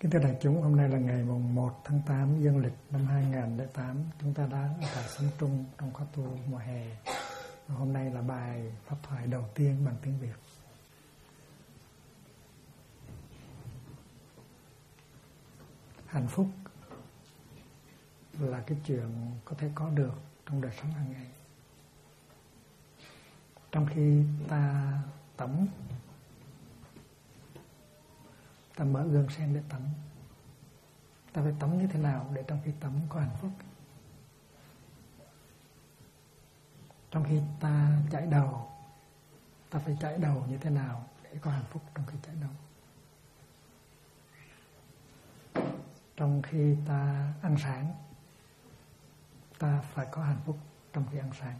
Kính thưa đại chúng, hôm nay là ngày mùng 1 tháng 8 dương lịch năm 2008. Chúng ta đã ở tại Sống Trung trong khóa tu mùa hè. Và hôm nay là bài pháp thoại đầu tiên bằng tiếng Việt. Hạnh phúc là cái chuyện có thể có được trong đời sống hàng ngày. Trong khi ta tắm, ta mở gương sen để tắm, ta phải tắm như thế nào để trong khi tắm có hạnh phúc? Trong khi ta chải đầu, ta phải chải đầu như thế nào để có hạnh phúc trong khi chải đầu? Trong khi ta ăn sáng, ta phải có hạnh phúc trong khi ăn sáng.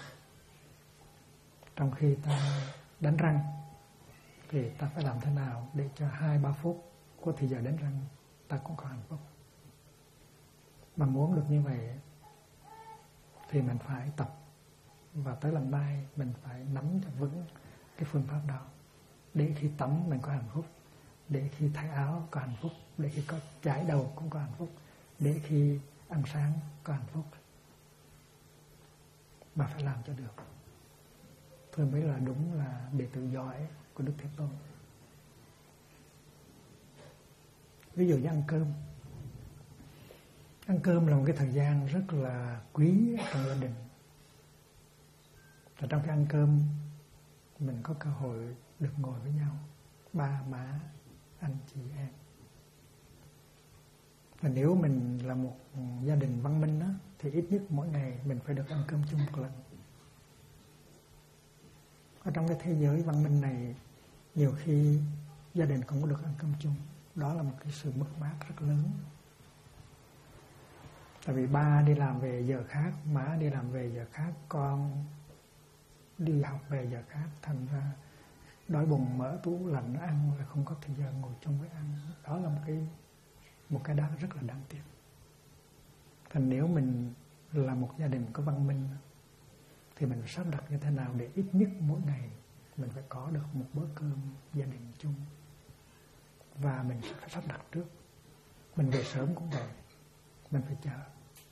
Trong khi ta đánh răng thì ta phải làm thế nào để cho 2-3 phút của thời giờ đánh răng ta cũng có hạnh phúc. Mà muốn được như vậy thì mình phải tập, và tới lần mai mình phải nắm cho vững cái phương pháp đó, để khi tắm mình có hạnh phúc, để khi thay áo có hạnh phúc, để khi có chải đầu cũng có hạnh phúc, để khi ăn sáng có hạnh phúc. Mà phải làm cho được. Thôi mới là đúng là đệ tử giỏi của Đức Thế Tôn. Ví dụ như ăn cơm. Ăn cơm là một cái thời gian rất là quý trong gia đình. Và trong khi ăn cơm, mình có cơ hội được ngồi với nhau, ba, má, anh, chị, em. Và nếu mình là một gia đình văn minh đó, thì ít nhất mỗi ngày mình phải được ăn cơm chung một lần. Ở trong cái thế giới văn minh này, nhiều khi gia đình không có được ăn cơm chung. Đó là một cái sự mất mát rất lớn. Tại vì ba đi làm về giờ khác, má đi làm về giờ khác, con đi học về giờ khác, thành ra đói bụng mở tủ lạnh ăn rồi không có thời giờ ngồi chung với ăn. Đó là một cái đó rất là đáng tiếc. Thành nếu mình là một gia đình có văn minh thì mình sắp đặt như thế nào để ít nhất mỗi ngày mình phải có được một bữa cơm gia đình chung. Và mình phải sắp đặt trước. Mình về sớm cũng vậy, mình phải chờ.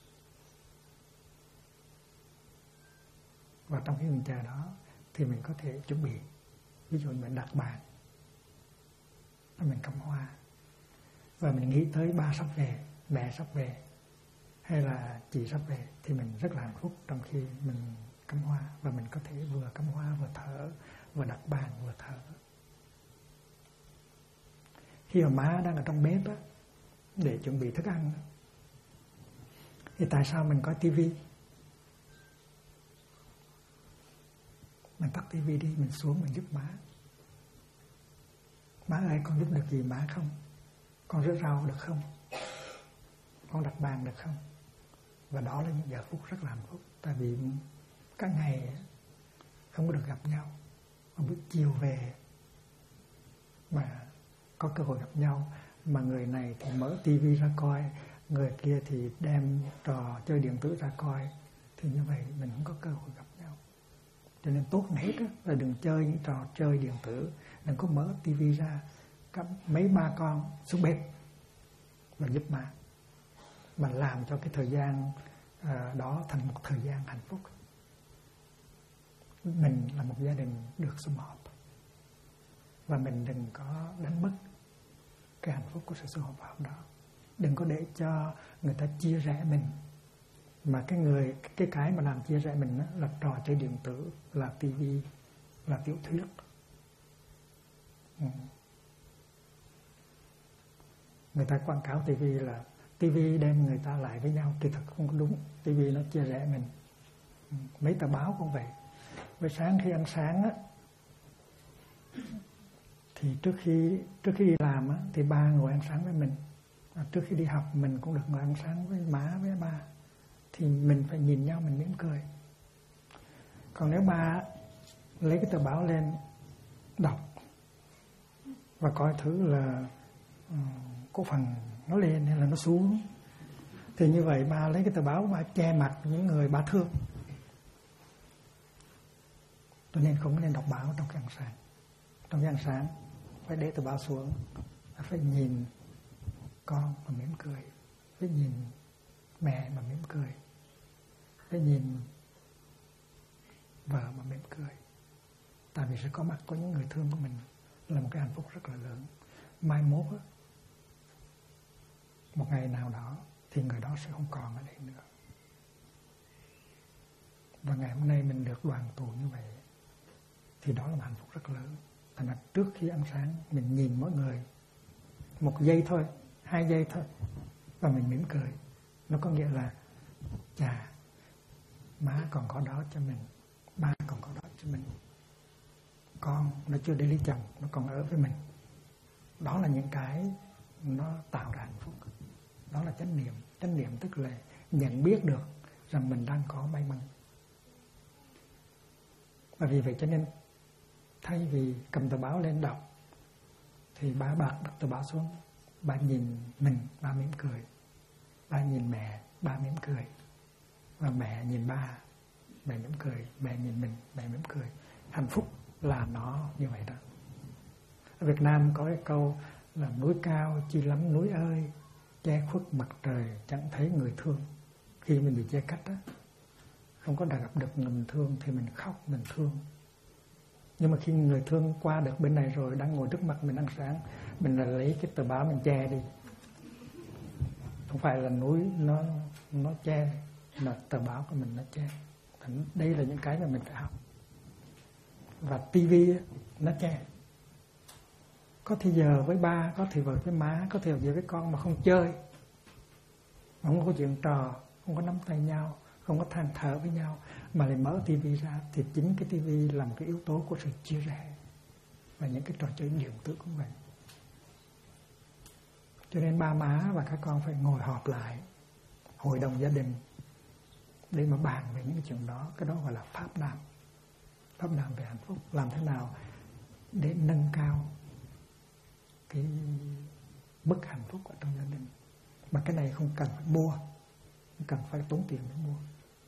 Và trong khi mình chờ đó thì mình có thể chuẩn bị. Ví dụ mình đặt bàn, mình cắm hoa, và mình nghĩ tới ba sắp về, mẹ sắp về, hay là chị sắp về, thì mình rất là hạnh phúc trong khi mình cắm hoa. Và mình có thể vừa cắm hoa vừa thở, vừa đặt bàn vừa thở. Khi mà má đang ở trong bếp á, để chuẩn bị thức ăn, thì tại sao mình có tivi? Mình tắt tivi đi, mình xuống mình giúp má. Má ơi, con giúp được gì má không? Con rửa rau được không? Con đặt bàn được không? Và đó là những giờ phút rất là hạnh phúc. Tại vì cả ngày không có được gặp nhau, một buổi chiều về mà có cơ hội gặp nhau, mà người này thì mở tivi ra coi, người kia thì đem trò chơi điện tử ra coi, thì như vậy mình không có cơ hội gặp nhau. Cho nên tốt hết là đừng chơi những trò chơi điện tử, đừng có mở tivi ra, mấy ba con xuống bếp và giúp má, mà làm cho cái thời gian đó thành một thời gian hạnh phúc. Mình là một gia đình được sum họp, và mình đừng có đánh mất cái hạnh phúc của sự sum họp đó. Đừng có để cho người ta chia rẽ mình. Mà cái mà làm chia rẽ mình đó là trò chơi điện tử, là tivi, là tiểu thuyết. Người ta quảng cáo tivi là tivi đem người ta lại với nhau, kỳ thực không có đúng. Tivi nó chia rẽ mình. Mấy tờ báo cũng vậy. Buổi sáng khi ăn sáng á, thì trước khi đi làm á, thì ba ngồi ăn sáng với mình. Trước khi đi học mình cũng được ngồi ăn sáng với má với ba. Thì mình phải nhìn nhau, mình mỉm cười. Còn nếu ba lấy cái tờ báo lên đọc và coi thử là có phần nó lên hay là nó xuống, thì như vậy ba lấy cái tờ báo ba che mặt những người ba thương. Cho nên không nên đọc báo trong cái ăn sáng. Trong cái ăn sáng phải để tờ báo xuống, phải nhìn con mà mỉm cười, phải nhìn mẹ mà mỉm cười, phải nhìn vợ mà mỉm cười. Tại vì sẽ có mặt có những người thương của mình là một cái hạnh phúc rất là lớn. Mai mốt á, một ngày nào đó thì người đó sẽ không còn ở đây nữa. Và ngày hôm nay mình được đoàn tụ như vậy thì đó là một hạnh phúc rất lớn. Thành ra trước khi ăn sáng mình nhìn mỗi người 1 giây thôi, 2 giây thôi, và mình mỉm cười. Nó có nghĩa là chà, má còn có đó cho mình, ba còn có đó cho mình, con nó chưa đi lấy chồng, nó còn ở với mình. Đó là những cái nó tạo ra hạnh phúc. Đó là chánh niệm. Chánh niệm tức là nhận biết được rằng mình đang có may mắn. Và vì vậy cho nên thay vì cầm tờ báo lên đọc thì bà đặt tờ báo xuống, bà nhìn mình, bà mỉm cười, bà nhìn mẹ, bà mỉm cười, và mẹ nhìn ba, mẹ mỉm cười, mẹ nhìn mình, mẹ mỉm cười. Hạnh phúc là nó như vậy đó. Ở Việt Nam có cái câu là núi cao chi lắm núi ơi, che khuất mặt trời chẳng thấy người thương. Khi mình bị chia cách đó, không có gặp được người mình thương thì mình khóc, mình thương. Nhưng mà khi người thương qua được bên này rồi, đang ngồi trước mặt mình ăn sáng, mình là lấy cái tờ báo mình che đi. Không phải là núi nó che, mà tờ báo của mình nó che. Đây là những cái mà mình phải học. Và tivi nó che. Có thì giờ với ba, có thì với má, có thì giờ với con mà không chơi, không có chuyện trò, không có nắm tay nhau, không có than thở với nhau, mà lại mở tivi ra, thì chính cái tivi là một cái yếu tố của sự chia rẽ. Và những cái trò chơi điện tử cũng vậy. Cho nên ba má và các con phải ngồi họp lại, hội đồng gia đình, để mà bàn về những cái chuyện đó. Cái đó gọi là pháp đàm. Pháp đàm về hạnh phúc. Làm thế nào để nâng cao cái mức hạnh phúc ở trong gia đình. Mà cái này không cần phải mua, không cần phải tốn tiền để mua.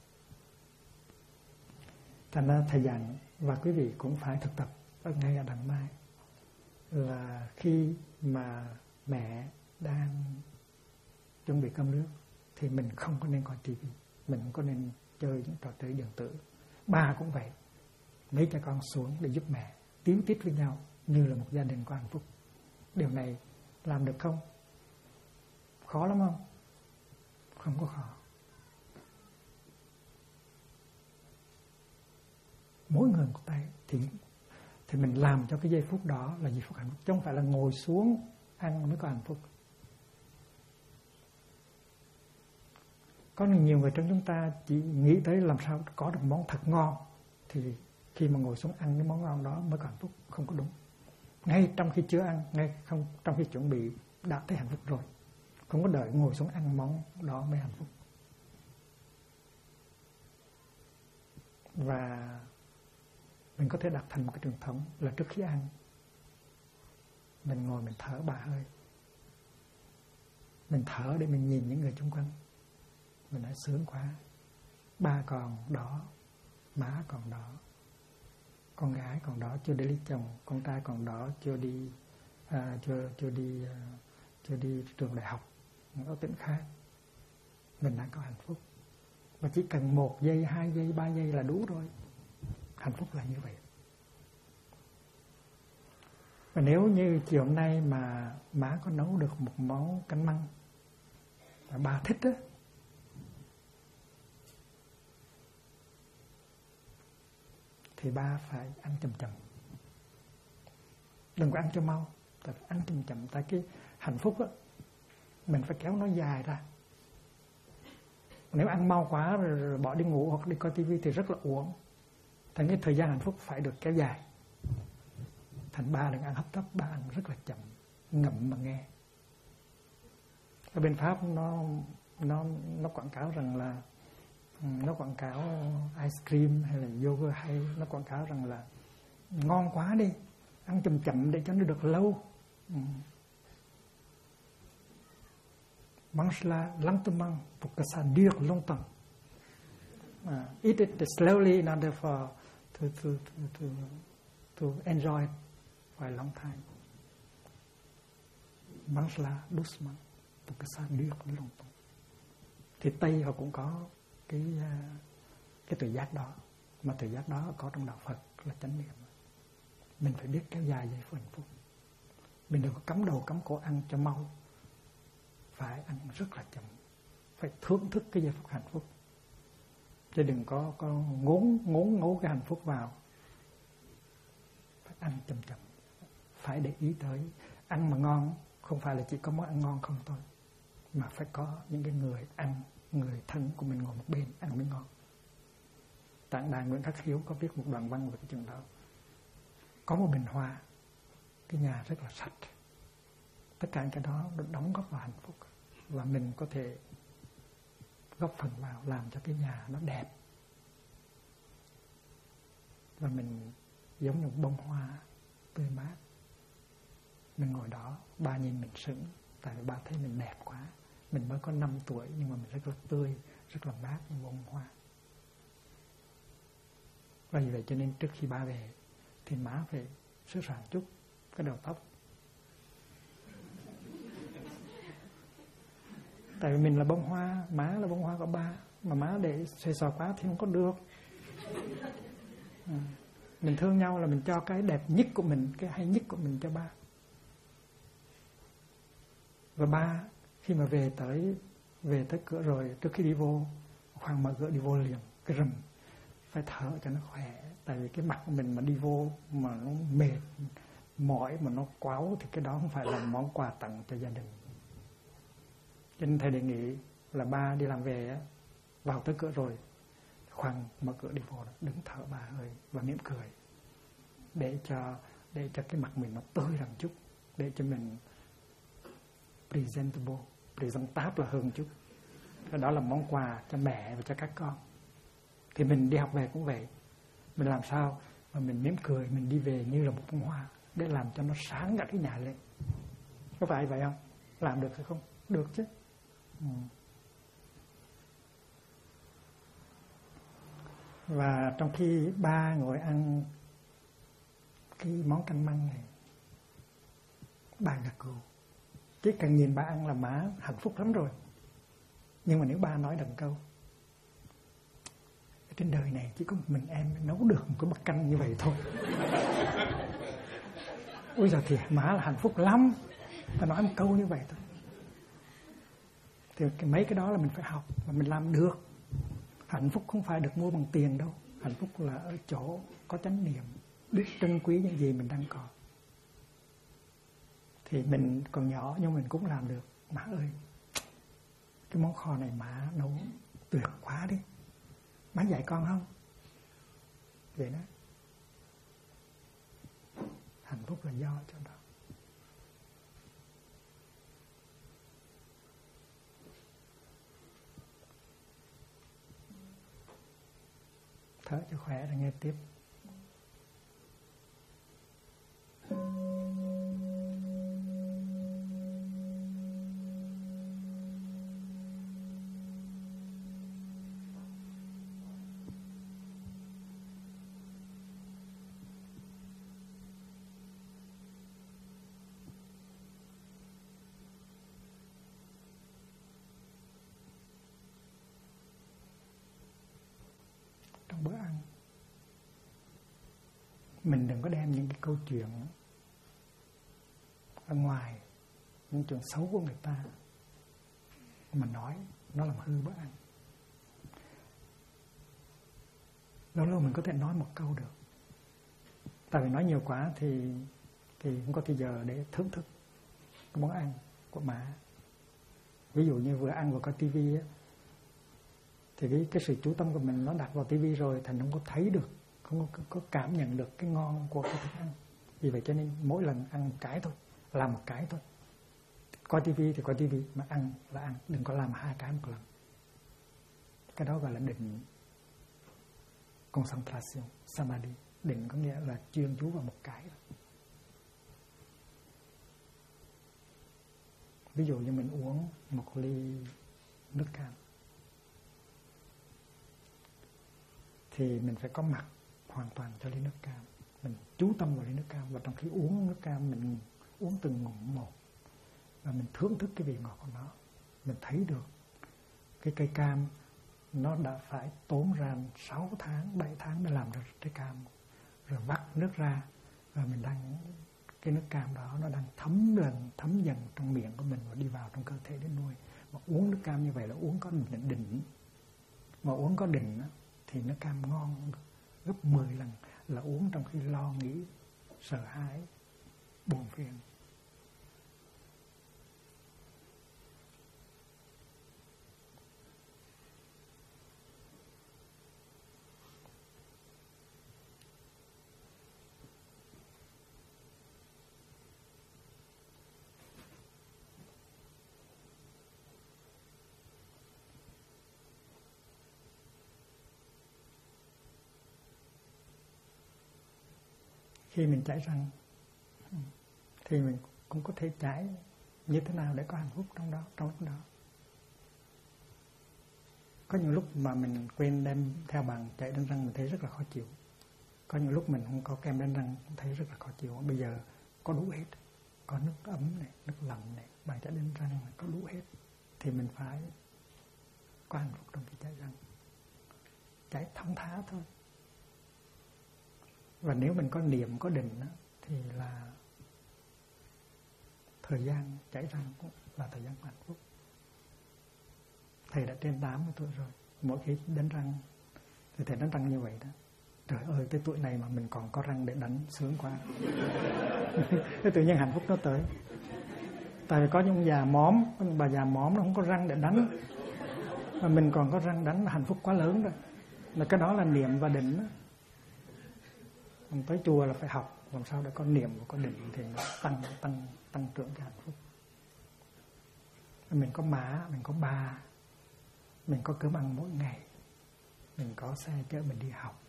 Thành ra thầy dặn, và quý vị cũng phải thực tập ở ngay ở đằng mai, là khi mà mẹ đang chuẩn bị cơm nước thì mình không có nên coi tivi, mình không có nên chơi những trò chơi điện tử. Ba cũng vậy, mấy cha con xuống để giúp mẹ, tíu tít với nhau như là một gia đình có hạnh phúc. Điều này làm được không? Khó lắm không? Không có khó. Mỗi người một tay thì mình làm cho cái giây phút đó là giây phút hạnh phúc, chứ không phải là ngồi xuống ăn mới có hạnh phúc. Có nhiều người trong chúng ta chỉ nghĩ tới làm sao có được món thật ngon, thì khi mà ngồi xuống ăn cái món ngon đó mới có hạnh phúc. Không có đúng. Ngay trong khi chưa ăn, ngay không trong khi chuẩn bị đã thấy hạnh phúc rồi. Không có đợi ngồi xuống ăn món đó mới hạnh phúc. Và mình có thể đặt thành một cái truyền thống là trước khi ăn mình ngồi mình thở 3 hơi. Mình thở để mình nhìn những người xung quanh. Mình nói sướng quá, ba còn đó, má còn đó, con gái còn đó chưa đi lấy chồng, con trai còn đó chưa đi trường đại học ở tỉnh khác. Mình đã có hạnh phúc. Và chỉ cần 1 giây, 2 giây, 3 giây là đủ rồi. Hạnh phúc là như vậy. Và nếu như chiều hôm nay mà má có nấu được một món canh măng và bà thích á, thì ba phải ăn chậm chậm. Đừng có ăn cho mau, tại ăn chậm chậm. Tại cái hạnh phúc á, mình phải kéo nó dài ra. Nếu ăn mau quá rồi bỏ đi ngủ hoặc đi coi tivi thì rất là uổng. Thành cái thời gian hạnh phúc phải được kéo dài. Thành ba đừng ăn hấp tấp, ba ăn rất là chậm, ngậm mà nghe. Ở bên Pháp nó quảng cáo rằng là nó quảng cáo ice cream hay là yogurt, hay nó quảng cáo rằng là ngon quá đi, ăn chậm chậm để cho nó được lâu. Mange-la lentement pour que ça dure longtemps. Eat it slowly in order to enjoy it for a long time. Mange-la doucement một cái xa điếc đi lung tung. Thì Tây họ cũng có cái tự giác đó, mà tự giác đó có trong đạo Phật là chánh niệm. Mình phải biết kéo dài giây phút hạnh phúc. Mình đừng có cắm đầu cắm cổ ăn cho mau, phải ăn rất là chậm, phải thưởng thức cái giây phút hạnh phúc, chứ đừng có ngốn ngố cái hạnh phúc vào. Phải ăn chậm chậm, phải để ý tới. Ăn mà ngon không phải là chỉ có món ăn ngon không thôi, mà phải có những cái người ăn, người thân của mình ngồi một bên ăn mới ngon. Tạng Đài Nguyễn Khắc Hiếu có viết một đoạn văn về cái chuyện đó. Có một bình hoa, cái nhà rất là sạch, tất cả cái đó đóng góp vào hạnh phúc, và mình có thể góp phần vào làm cho cái nhà nó đẹp. Và mình giống như một bông hoa tươi mát, mình ngồi đó, ba nhìn mình sững, tại vì ba thấy mình đẹp quá. Mình mới có 5 tuổi nhưng mà mình rất là tươi, rất là mát như bông hoa. Và vì vậy cho nên trước khi ba về thì má phải sửa soạn chút cái đầu tóc. Tại vì mình là bông hoa, má là bông hoa của ba, mà má để xòe xòa quá thì không có được. Mình thương nhau là mình cho cái đẹp nhất của mình, cái hay nhất của mình cho ba. Và ba khi mà về tới cửa rồi, trước khi đi vô, khoan mở cửa đi vô liền, cái rầm, phải thở cho nó khỏe. Tại vì cái mặt của mình mà đi vô mà nó mệt, mỏi, mà nó quáo thì cái đó không phải là món quà tặng cho gia đình. Cho nên thầy đề nghị là ba đi làm về vào tới cửa rồi, khoan mở cửa đi vô, đứng thở 3 hơi và mỉm cười, để cho cái mặt mình nó tươi ra một chút, để cho mình presentable, presentable hơn chút. Đó là món quà cho mẹ và cho các con. Thì mình đi học về cũng vậy, mình làm sao mà mình mỉm cười, mình đi về như là một bông hoa, để làm cho nó sáng cả cái nhà lên. Có phải vậy không? Làm được hay không? Được chứ. Và trong khi ba ngồi ăn cái món canh măng này, ba gật gù. Chỉ cần nhìn ba ăn là má hạnh phúc lắm rồi. Nhưng mà nếu ba nói đằng câu, trên đời này chỉ có một mình em nấu được một cái bát canh như vậy thôi. Ôi giờ thì má là hạnh phúc lắm. Ta nói một câu như vậy thôi. Thì mấy cái đó là mình phải học và mình làm được. Hạnh phúc không phải được mua bằng tiền đâu. Hạnh phúc là ở chỗ có chánh niệm, biết trân quý những gì mình đang có. Thì mình còn nhỏ nhưng mình cũng làm được. Má ơi, cái món kho này má nấu tuyệt quá đi, má dạy con không? Vậy đó. Hạnh phúc là do cho đó. Thở cho khỏe rồi nghe tiếp. Trong bữa ăn, mình đừng có đem những cái câu chuyện ở ngoài, những chuyện xấu của người ta mà nói, nó làm hư bữa ăn. Lâu lâu mình có thể nói một câu được. Tại vì nói nhiều quá thì không có thời giờ để thưởng thức cái món ăn của má. Ví dụ như vừa ăn vừa coi tivi á, thì cái sự chú tâm của mình nó đặt vào tivi rồi, thành không có thấy được, không có cảm nhận được cái ngon của cái thức ăn. Vì vậy cho nên mỗi lần ăn một cái thôi, làm một cái thôi. Coi tivi thì coi tivi, mà ăn là ăn, đừng có làm 2 cái một lần. Cái đó gọi là định concentration, samadhi. Định có nghĩa là chuyên chú vào một cái. Ví dụ như mình uống một ly nước cam, thì mình phải có mặt hoàn toàn cho ly nước cam. Mình chú tâm vào ly nước cam, và trong khi uống nước cam mình uống từng ngụm một. và mình thưởng thức cái vị ngọt của nó. Mình thấy được cái cây cam nó đã phải tốn ra 6 tháng, 7 tháng để làm ra trái cam, rồi vắt nước ra, và mình đang, cái nước cam đó nó đang thấm dần trong miệng của mình và đi vào trong cơ thể để nuôi. Mà uống nước cam như vậy là uống có đỉnh. Mà uống có đỉnh thì nước cam ngon gấp 10 lần là uống trong khi lo nghĩ, sợ hãi, buồn phiền. Khi mình chải răng thì mình cũng có thể chải như thế nào để có hạnh phúc trong lúc đó. Có những lúc mà mình quên đem theo bàn chải đánh răng, mình thấy rất là khó chịu. Có những lúc mình không có kem đánh răng, thấy rất là khó chịu. Bây giờ có đủ hết, có nước ấm này, nước lạnh này, bàn chải đánh răng này, có đủ hết, thì mình phải có hạnh phúc trong khi chải răng. Chải thong thả thôi. Và nếu mình có niệm, có định thì là thời gian chảy răng cũng là thời gian hạnh phúc. Thầy đã trên 80 tuổi rồi, mỗi khi đánh răng thì thầy đánh răng như vậy đó. Trời ơi, tới tuổi này mà mình còn có răng để đánh, sướng quá. Thế tự nhiên hạnh phúc nó tới. Tại vì có những già móm, có những bà già móm nó không có răng để đánh, mà mình còn có răng đánh là hạnh phúc quá lớn rồi. Mà cái đó là niệm và định đó. Mình tới chùa là phải học làm sao để có niệm và có định thì nó tăng trưởng cái hạnh phúc. Mình có má, mình có ba, mình có cơm ăn mỗi ngày, mình có xe chở mình đi học,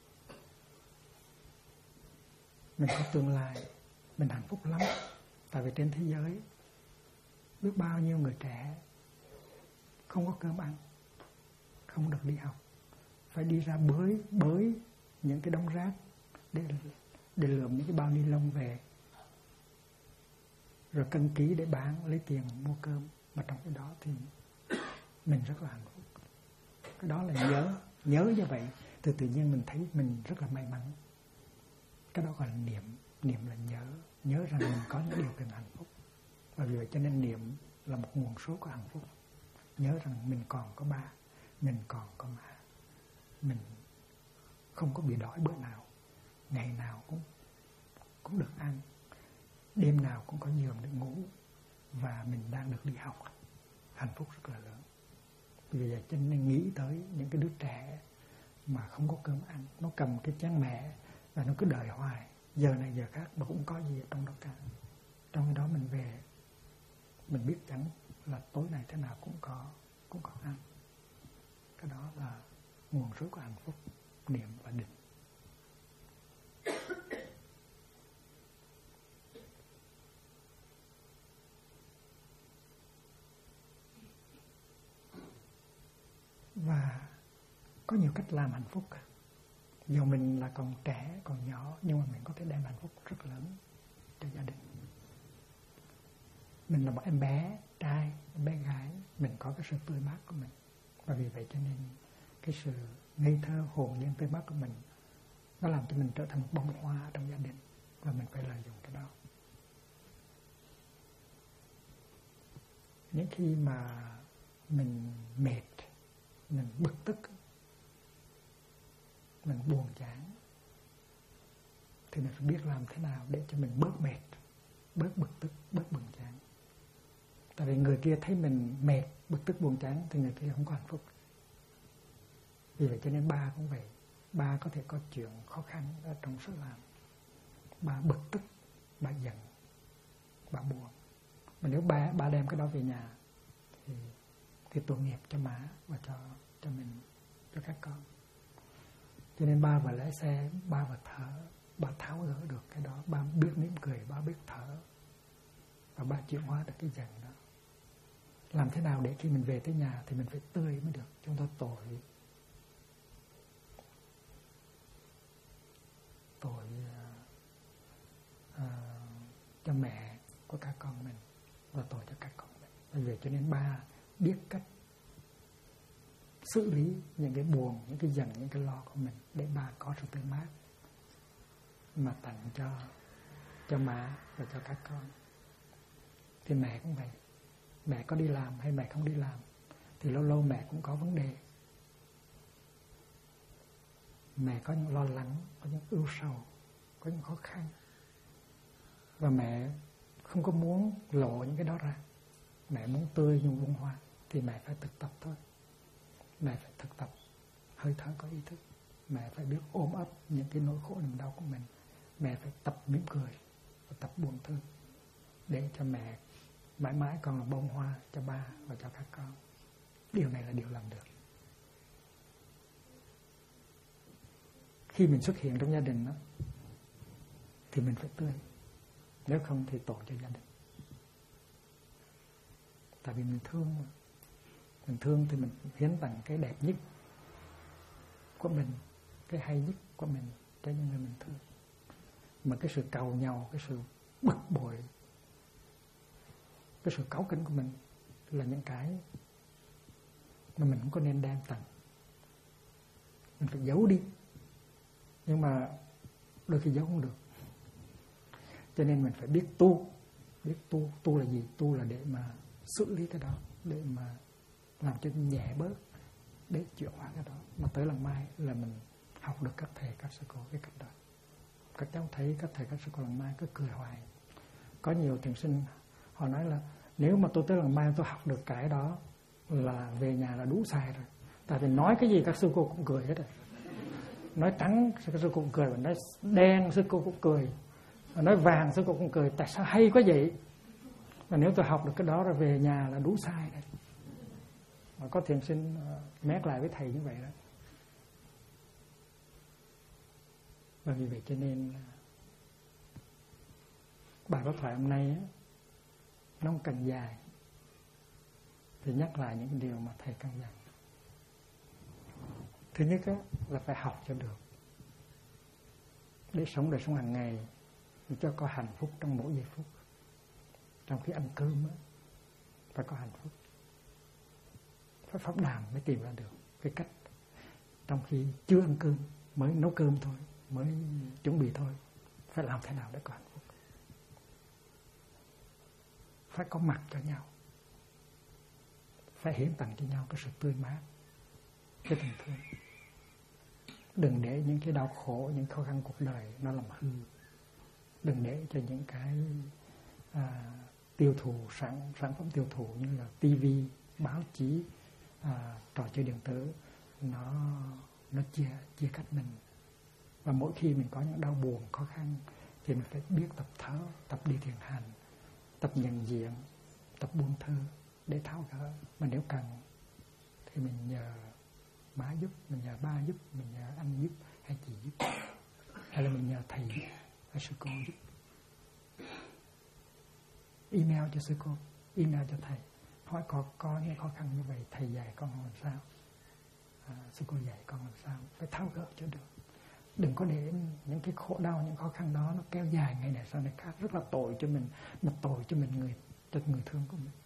mình có tương lai, mình hạnh phúc lắm. Tại vì trên thế giới biết bao nhiêu người trẻ không có cơm ăn, không được đi học, phải đi ra bới những cái đống rác để lượm những cái bao ni lông về, rồi cân ký để bán, lấy tiền mua cơm. Mà trong cái đó thì mình rất là hạnh phúc. Cái đó là nhớ như vậy thì tự nhiên mình thấy mình rất là may mắn. Cái đó gọi là niệm là nhớ rằng mình có những điều kiện hạnh phúc. Và vì vậy cho nên niệm là một nguồn số của hạnh phúc. Nhớ rằng mình còn có ba, mình còn có má, mình không có bị đói bữa nào, ngày nào cũng được ăn, đêm nào cũng có giường để ngủ, và mình đang được đi học. Hạnh phúc rất là lớn. Vì vậy cho nên nghĩ tới những cái đứa trẻ mà không có cơm ăn, nó cầm cái chén mẹ và nó cứ đợi hoài, giờ này giờ khác mà cũng có gì ở trong đó cả. Trong đó mình về, mình biết chẳng là tối nay thế nào cũng có ăn. Cái đó là nguồn suối của hạnh phúc, niệm và định. Và có nhiều cách làm hạnh phúc cả. Dù mình là còn trẻ, còn nhỏ, nhưng mà mình có thể đem hạnh phúc rất lớn cho gia đình. Mình là một em bé trai, em bé gái, mình có cái sự tươi mát của mình. Và vì vậy cho nên cái sự ngây thơ, hồn nhiên, tươi mát của mình nó làm cho mình trở thành một bông hoa trong gia đình. Và mình phải lợi dụng cái đó. Những khi mà mình mệt, mình bực tức, mình buồn chán, thì mình phải biết làm thế nào để cho mình bớt mệt, bớt bực tức, bớt buồn chán. Tại vì người kia thấy mình mệt, bực tức, buồn chán thì người kia không có hạnh phúc. Vì vậy cho nên ba cũng vậy. Ba có thể có chuyện khó khăn ở trong sự làm. Ba bực tức, ba giận, ba buồn. Mà nếu ba đem cái đó về nhà thì tội nghiệp cho má và cho mình, cho các con. Cho nên ba vừa lái xe, ba vừa thở, ba tháo gỡ được cái đó, ba biết mỉm cười, ba biết thở, và ba chuyển hóa được cái giận đó. Làm thế nào để khi mình về tới nhà thì mình phải tươi mới được. Chúng ta tội cho mẹ của các con mình, và tội cho các con mình. Bởi vì cho nên ba biết cách xử lý những cái buồn, những cái giận, những cái lo của mình để ba có sự tươi mát mà tặng cho má và cho các con. Thì mẹ cũng vậy, mẹ có đi làm hay mẹ không đi làm thì lâu lâu mẹ cũng có vấn đề, mẹ có những lo lắng, có những ưu sầu, có những khó khăn, và mẹ không có muốn lộ những cái đó ra. Mẹ muốn tươi như bông hoa thì mẹ phải thực tập thôi. Mẹ phải thực tập hơi thở có ý thức. Mẹ phải biết ôm ấp những cái nỗi khổ niềm đau của mình. Mẹ phải tập mỉm cười và tập buồn thương để cho mẹ mãi mãi còn là bông hoa cho ba và cho các con. Điều này là điều làm được. Khi mình xuất hiện trong gia đình đó, thì mình phải tươi. Nếu không thì tội cho gia đình. Tại vì mình thương mà. Mình thương thì mình hiến tặng cái đẹp nhất của mình, cái hay nhất của mình cho những người mình thương. Mà cái sự cầu nhau, cái sự bực bội, cái sự cáu kỉnh của mình là những cái mà mình không có nên đem tặng. Mình phải giấu đi. Nhưng mà đôi khi giấu không được. Cho nên mình phải biết tu. Biết tu. Tu là gì? Tu là để mà xử lý cái đó, để mà làm cho nhẹ bớt, để chuyển hóa cái đó. Mà tới lần mai là mình học được các thầy, các sư cô cái cách đó. Các cháu thấy các thầy, các sư cô lần mai cứ cười hoài. Có nhiều thiền sinh họ nói là nếu mà tôi tới lần mai tôi học được cái đó là về nhà là đủ sai rồi. Tại vì nói cái gì các sư cô cũng cười hết rồi. Nói trắng sư cô cũng cười, và nói đen sư cô cũng cười, và nói vàng sư cô cũng cười. Tại sao hay quá vậy? Và nếu tôi học được cái đó rồi về nhà là đủ sai rồi. Mà có thiền sinh mét lại với thầy như vậy đó. Bởi vì vậy cho nên bài pháp thoại hôm nay nó không cần dài, thì nhắc lại những điều mà thầy căn dặn. Thứ nhất là phải học cho được, để sống đời sống hàng ngày cho có hạnh phúc trong mỗi giây phút. Trong khi ăn cơm phải có hạnh phúc. Phải pháp đàm mới tìm ra được cái cách. Trong khi chưa ăn cơm, mới nấu cơm thôi, mới chuẩn bị thôi, phải làm thế nào để có hạnh phúc. Phải có mặt cho nhau, phải hiến tặng cho nhau cái sự tươi mát, cái tình thương. Đừng để những cái đau khổ, những khó khăn cuộc đời nó làm hư. Đừng để cho những cái tiêu thụ sản phẩm tiêu thụ như là tivi, báo chí, trò chơi điện tử nó chia cắt mình. Và mỗi khi mình có những đau buồn, khó khăn thì mình phải biết tập thở, tập đi thiền hành, tập nhận diện, tập buông thư để tháo gỡ. Mà nếu cần thì mình nhờ má giúp, mình nhờ ba giúp, mình nhờ anh giúp, hay chị giúp, hay là mình nhờ thầy hay sư cô giúp. Email cho sư cô, email cho thầy, hỏi có những khó khăn như vậy, thầy dạy con làm sao, sư cô dạy con làm sao, phải tháo gỡ cho được. Đừng có để những cái khổ đau, những khó khăn đó nó kéo dài ngày này sau này khác. Rất là tội cho mình, mà tội cho mình, cho người thương của mình.